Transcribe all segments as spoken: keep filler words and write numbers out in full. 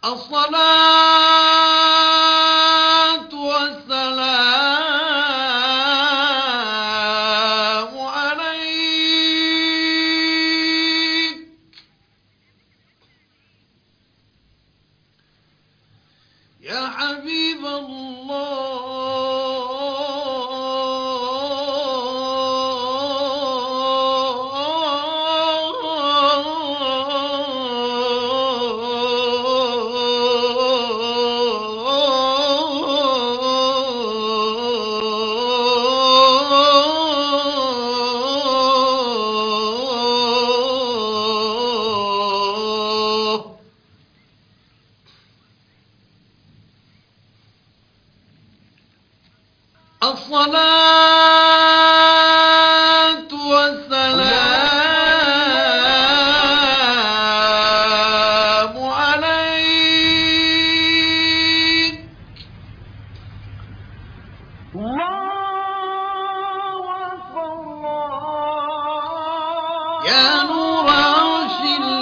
الصلاة والسلام عليك يا حبيب الله. الصلاة والسلام عليك يا نور عرش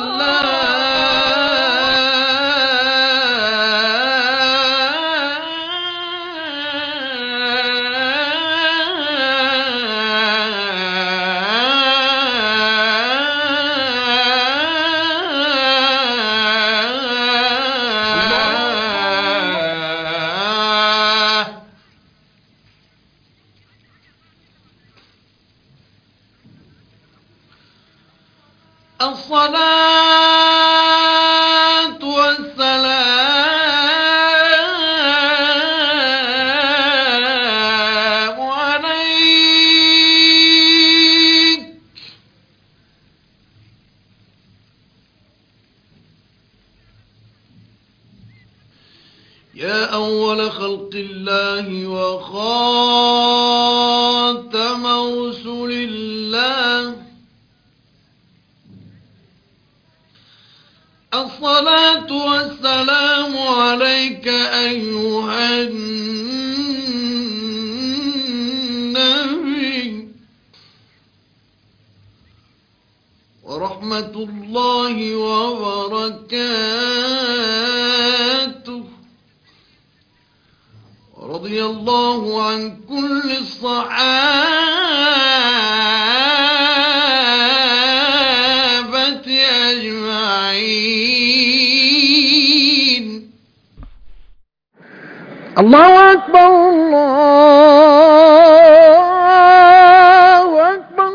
الله. الصلاة والسلام عليك يا أول خلق الله وخاتم رسل الله. الصلاة والسلام عليك أيها النبي ورحمة الله وبركاته. ورضي الله عن كل الصحابة أجمعين. الله أكبر الله أكبر.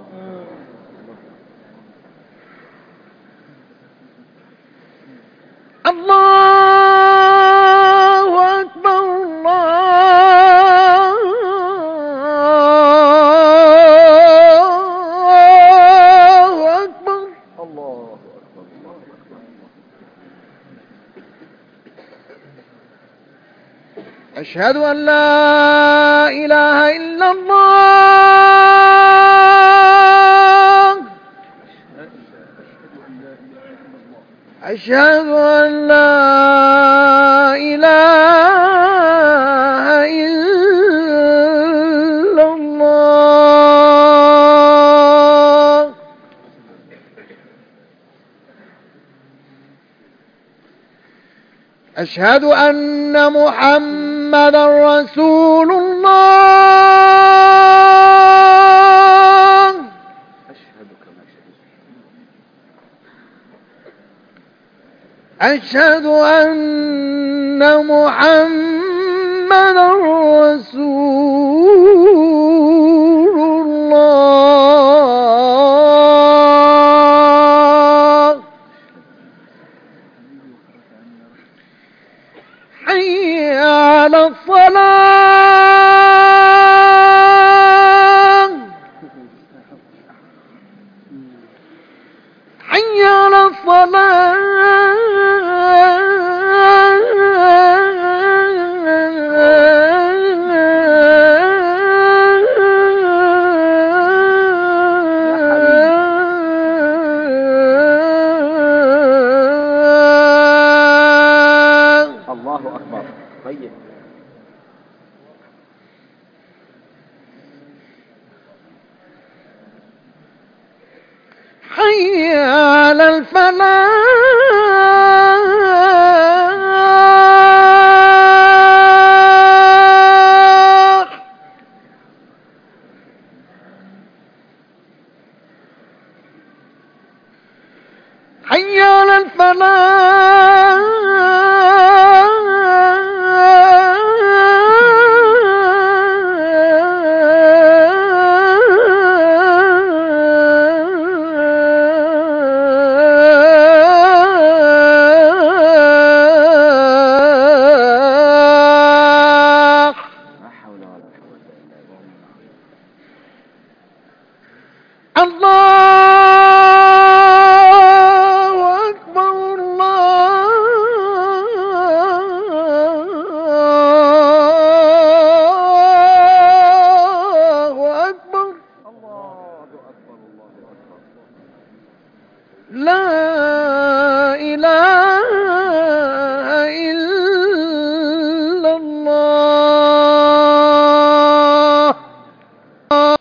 الله أكبر الله أكبر. الله أكبر. أشهد أن لا إله إلا الله. أشهد أن لا إله إلا الله. أشهد أن محمدا رسول الله. أشهد أن محمدا رسول الله. حي على الصلاة. حي على الصلاة. الله أكبر. طيب. حي على الفلاح.